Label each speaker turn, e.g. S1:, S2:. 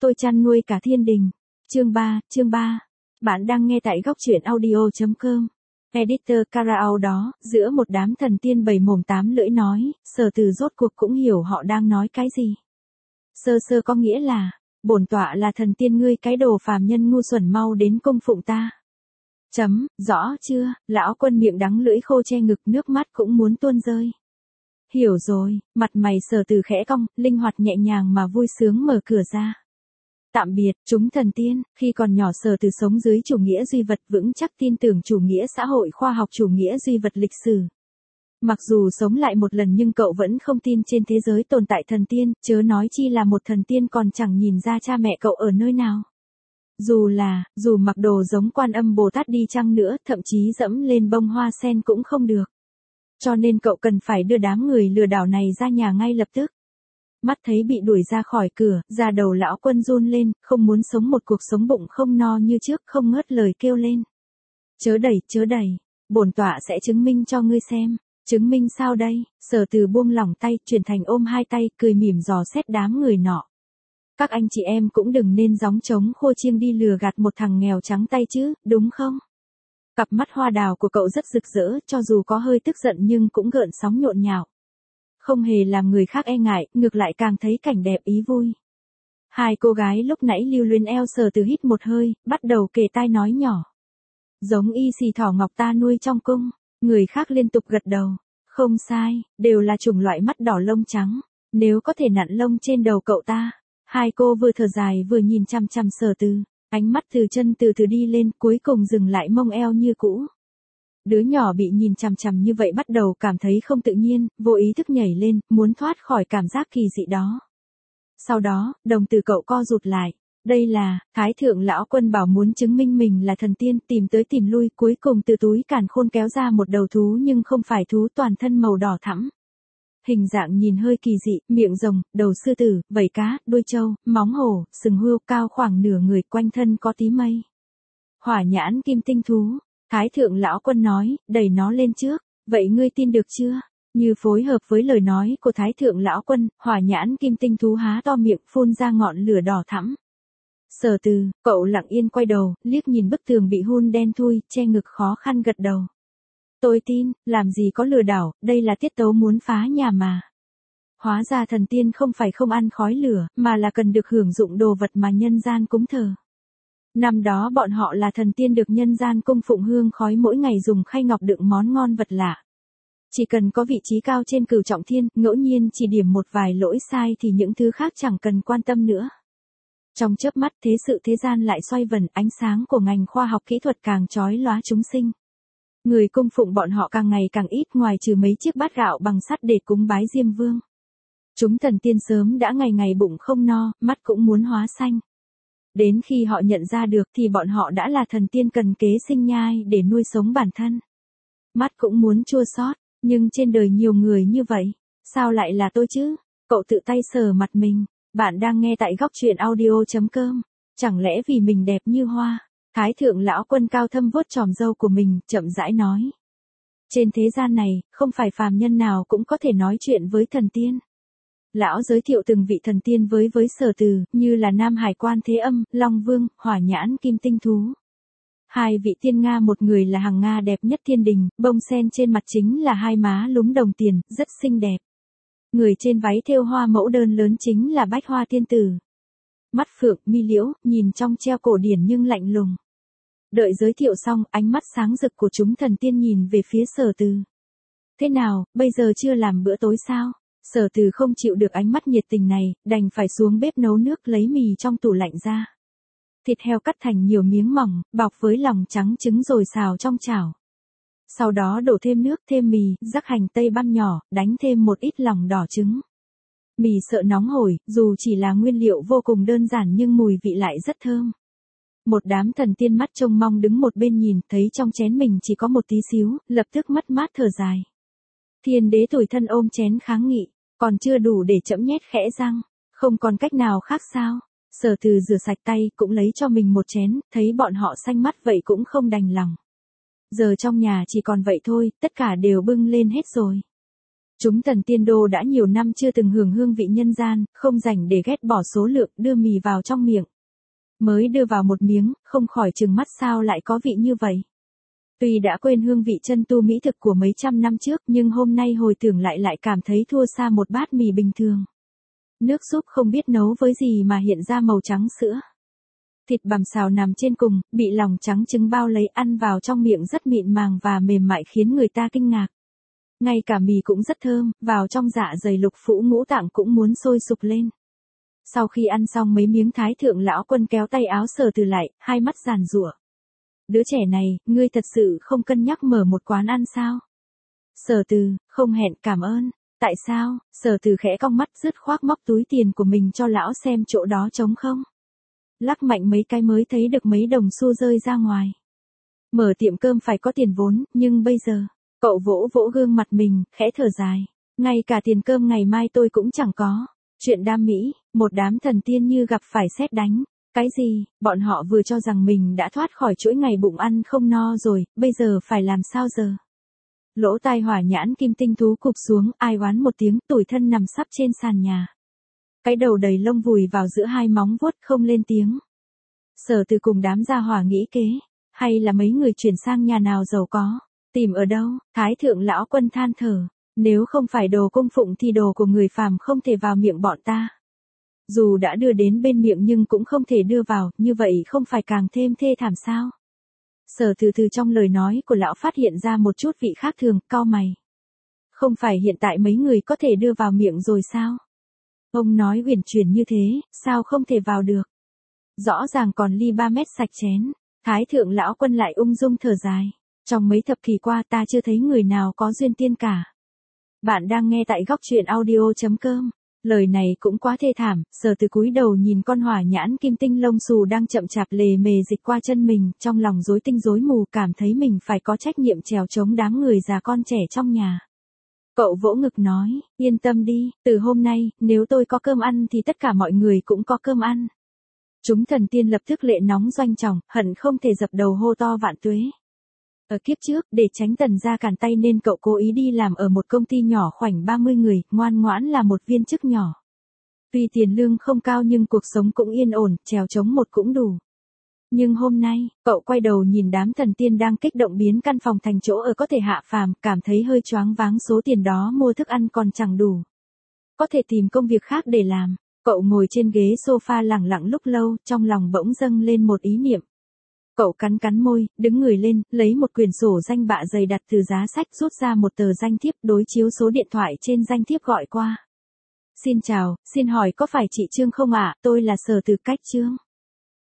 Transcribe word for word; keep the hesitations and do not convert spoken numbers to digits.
S1: tôi chăn nuôi cả thiên đình. Chương ba, chương ba. Bạn đang nghe tại góc truyện audio chấm com. Editor Carao đó, giữa một đám thần tiên bảy mồm tám lưỡi nói, Sở Từ rốt cuộc cũng hiểu họ đang nói cái gì. Sơ sơ có nghĩa là, bổn tọa là thần tiên ngươi cái đồ phàm nhân ngu xuẩn mau đến cung phụng ta. Chấm, rõ chưa, lão quân miệng đắng lưỡi khô che ngực nước mắt cũng muốn tuôn rơi. Hiểu rồi, mặt mày Sở Từ khẽ cong, linh hoạt nhẹ nhàng mà vui sướng mở cửa ra. Tạm biệt, chúng thần tiên, khi còn nhỏ Sở Từ sống dưới chủ nghĩa duy vật vững chắc tin tưởng chủ nghĩa xã hội khoa học chủ nghĩa duy vật lịch sử. Mặc dù sống lại một lần nhưng cậu vẫn không tin trên thế giới tồn tại thần tiên, chớ nói chi là một thần tiên còn chẳng nhìn ra cha mẹ cậu ở nơi nào. Dù là, dù mặc đồ giống Quan Âm Bồ Tát đi chăng nữa, thậm chí dẫm lên bông hoa sen cũng không được. Cho nên cậu cần phải đưa đám người lừa đảo này ra nhà ngay lập tức. Mắt thấy bị đuổi ra khỏi cửa, da đầu lão quân run lên, không muốn sống một cuộc sống bụng không no như trước, không ngớt lời kêu lên. Chớ đẩy, chớ đẩy, bổn tọa sẽ chứng minh cho ngươi xem. Chứng minh sao đây? Sở Từ buông lỏng tay, chuyển thành ôm hai tay, cười mỉm dò xét đám người nọ. Các anh chị em cũng đừng nên gióng trống khô chiêng đi lừa gạt một thằng nghèo trắng tay chứ, đúng không? Cặp mắt hoa đào của cậu rất rực rỡ, cho dù có hơi tức giận nhưng cũng gợn sóng nhộn nhạo. Không hề làm người khác e ngại, ngược lại càng thấy cảnh đẹp ý vui. Hai cô gái lúc nãy lưu luyến eo Sở Từ hít một hơi, bắt đầu kề tai nói nhỏ. Giống y xì thỏ ngọc ta nuôi trong cung. Người khác liên tục gật đầu. Không sai, đều là chủng loại mắt đỏ lông trắng. Nếu có thể nặn lông trên đầu cậu ta. Hai cô vừa thở dài vừa nhìn chăm chăm Sở Từ. Ánh mắt từ chân từ từ đi lên, cuối cùng dừng lại mông eo như cũ. Đứa nhỏ bị nhìn chằm chằm như vậy bắt đầu cảm thấy không tự nhiên, vô ý thức nhảy lên, muốn thoát khỏi cảm giác kỳ dị đó. Sau đó, đồng tử cậu co rụt lại. Đây là, Thái Thượng Lão Quân bảo muốn chứng minh mình là thần tiên, tìm tới tìm lui, cuối cùng từ túi càn khôn kéo ra một đầu thú nhưng không phải thú toàn thân màu đỏ thẫm. Hình dạng nhìn hơi kỳ dị, miệng rồng, đầu sư tử, vảy cá, đuôi trâu, móng hổ, sừng hươu, cao khoảng nửa người, quanh thân có tí mây. Hỏa nhãn kim tinh thú. Thái Thượng Lão Quân nói, đẩy nó lên trước, vậy ngươi tin được chưa? Như phối hợp với lời nói của Thái Thượng Lão Quân, hỏa nhãn kim tinh thú há to miệng phun ra ngọn lửa đỏ thẫm. Sở Từ, cậu lặng yên quay đầu, liếc nhìn bức tường bị hun đen thui, che ngực khó khăn gật đầu. Tôi tin, làm gì có lừa đảo, đây là tiết tấu muốn phá nhà mà. Hóa ra thần tiên không phải không ăn khói lửa, mà là cần được hưởng dụng đồ vật mà nhân gian cúng thờ. Năm đó bọn họ là thần tiên được nhân gian cung phụng hương khói mỗi ngày dùng khay ngọc đựng món ngon vật lạ. Chỉ cần có vị trí cao trên cửu trọng thiên, ngẫu nhiên chỉ điểm một vài lỗi sai thì những thứ khác chẳng cần quan tâm nữa. Trong chớp mắt thế sự thế gian lại xoay vần, ánh sáng của ngành khoa học kỹ thuật càng chói lóa chúng sinh. Người cung phụng bọn họ càng ngày càng ít ngoài trừ mấy chiếc bát gạo bằng sắt để cúng bái Diêm Vương. Chúng thần tiên sớm đã ngày ngày bụng không no, mắt cũng muốn hóa xanh. Đến khi họ nhận ra được thì bọn họ đã là thần tiên cần kế sinh nhai để nuôi sống bản thân. Mắt cũng muốn chua xót, nhưng trên đời nhiều người như vậy, sao lại là tôi chứ? Cậu tự tay sờ mặt mình. Bạn đang nghe tại góc truyện audio chấm com. Chẳng lẽ vì mình đẹp như hoa? Thái Thượng Lão Quân cao thâm vuốt chòm râu của mình, chậm rãi nói. Trên thế gian này, không phải phàm nhân nào cũng có thể nói chuyện với thần tiên. Lão giới thiệu từng vị thần tiên với với Sở Từ, như là Nam Hải Quan Thế Âm, Long Vương, Hỏa Nhãn Kim Tinh Thú. Hai vị tiên Nga, một người là hằng Nga đẹp nhất thiên đình, bông sen trên mặt chính là hai má lúm đồng tiền, rất xinh đẹp. Người trên váy thêu hoa mẫu đơn lớn chính là Bách Hoa Tiên Tử. Mắt phượng, mi liễu, nhìn trong treo cổ điển nhưng lạnh lùng. Đợi giới thiệu xong, ánh mắt sáng rực của chúng thần tiên nhìn về phía Sở Từ. Thế nào, bây giờ chưa làm bữa tối sao? Sở Từ không chịu được ánh mắt nhiệt tình này, đành phải xuống bếp nấu nước lấy mì trong tủ lạnh ra. Thịt heo cắt thành nhiều miếng mỏng, bọc với lòng trắng trứng rồi xào trong chảo. Sau đó đổ thêm nước, thêm mì, rắc hành tây băm nhỏ, đánh thêm một ít lòng đỏ trứng. Mì sợ nóng hổi, dù chỉ là nguyên liệu vô cùng đơn giản nhưng mùi vị lại rất thơm. Một đám thần tiên mắt trông mong đứng một bên nhìn, thấy trong chén mình chỉ có một tí xíu, lập tức mất mát thở dài. Thiên đế tủi thân ôm chén kháng nghị, còn chưa đủ để chẫm nhét khẽ răng, không còn cách nào khác sao? Sở Từ rửa sạch tay, cũng lấy cho mình một chén, thấy bọn họ xanh mắt vậy cũng không đành lòng. Giờ trong nhà chỉ còn vậy thôi, tất cả đều bưng lên hết rồi. Chúng thần tiên đô đã nhiều năm chưa từng hưởng hương vị nhân gian, không rảnh để ghét bỏ số lượng, đưa mì vào trong miệng. Mới đưa vào một miếng, không khỏi trừng mắt sao lại có vị như vậy. Tuy đã quên hương vị chân tu mỹ thực của mấy trăm năm trước nhưng hôm nay hồi tưởng lại lại cảm thấy thua xa một bát mì bình thường. Nước súp không biết nấu với gì mà hiện ra màu trắng sữa. Thịt bằm xào nằm trên cùng, bị lòng trắng trứng bao lấy ăn vào trong miệng rất mịn màng và mềm mại khiến người ta kinh ngạc. Ngay cả mì cũng rất thơm, vào trong dạ dày lục phủ ngũ tạng cũng muốn sôi sục lên. Sau khi ăn xong mấy miếng Thái thượng lão quân kéo tay áo Sở Từ lại, hai mắt giàn giụa. Đứa trẻ này, ngươi thật sự không cân nhắc mở một quán ăn sao? Sở Từ, không hẹn cảm ơn. Tại sao? Sở Từ khẽ cong mắt dứt khoát móc túi tiền của mình cho lão xem chỗ đó trống không. Lắc mạnh mấy cái mới thấy được mấy đồng xu rơi ra ngoài. Mở tiệm cơm phải có tiền vốn, nhưng bây giờ, cậu vỗ vỗ gương mặt mình, khẽ thở dài. Ngay cả tiền cơm ngày mai tôi cũng chẳng có. Chuyện đam mỹ, một đám thần tiên như gặp phải sét đánh. Cái gì, bọn họ vừa cho rằng mình đã thoát khỏi chuỗi ngày bụng ăn không no rồi, bây giờ phải làm sao giờ? Lỗ tai hỏa nhãn kim tinh thú cụp xuống, ai oán một tiếng, tủi thân nằm sắp trên sàn nhà. Cái đầu đầy lông vùi vào giữa hai móng vuốt không lên tiếng. Sở Từ cùng đám gia hỏa nghĩ kế, hay là mấy người chuyển sang nhà nào giàu có, tìm ở đâu? Thái thượng lão quân than thở, nếu không phải đồ cung phụng thì đồ của người phàm không thể vào miệng bọn ta. Dù đã đưa đến bên miệng nhưng cũng không thể đưa vào, như vậy không phải càng thêm thê thảm sao? Sở Từ từ trong lời nói của lão phát hiện ra một chút vị khác thường, cau mày. Không phải hiện tại mấy người có thể đưa vào miệng rồi sao? Ông nói uyển chuyển như thế, sao không thể vào được? Rõ ràng còn ly ba mét sạch chén. Thái thượng lão quân lại ung dung thở dài. Trong mấy thập kỷ qua ta chưa thấy người nào có duyên tiên cả. Bạn đang nghe tại góc truyện audio chấm com. Lời này cũng quá thê thảm, Sở Từ cúi đầu nhìn con hỏa nhãn kim tinh lông xù đang chậm chạp lề mề dịch qua chân mình, trong lòng rối tinh rối mù cảm thấy mình phải có trách nhiệm trèo chống đám người già con trẻ trong nhà. Cậu vỗ ngực nói, yên tâm đi, từ hôm nay, nếu tôi có cơm ăn thì tất cả mọi người cũng có cơm ăn. Chúng thần tiên lập tức lệ nóng doanh trọng, hận không thể dập đầu hô to vạn tuế. Ở kiếp trước, để tránh Tần gia cản tay nên cậu cố ý đi làm ở một công ty nhỏ khoảnh ba mươi người, ngoan ngoãn là một viên chức nhỏ. Tuy tiền lương không cao nhưng cuộc sống cũng yên ổn, trèo chống một cũng đủ. Nhưng hôm nay, cậu quay đầu nhìn đám thần tiên đang kích động biến căn phòng thành chỗ ở có thể hạ phàm, cảm thấy hơi choáng váng, số tiền đó mua thức ăn còn chẳng đủ. Có thể tìm công việc khác để làm. Cậu ngồi trên ghế sofa lẳng lặng lúc lâu, trong lòng bỗng dâng lên một ý niệm. Cậu cắn cắn môi, đứng người lên, lấy một quyển sổ danh bạ dày đặt từ giá sách, rút ra một tờ danh thiếp, đối chiếu số điện thoại trên danh thiếp gọi qua. Xin chào, xin hỏi có phải chị Trương không ạ? Tôi là Sở Từ cách Trương.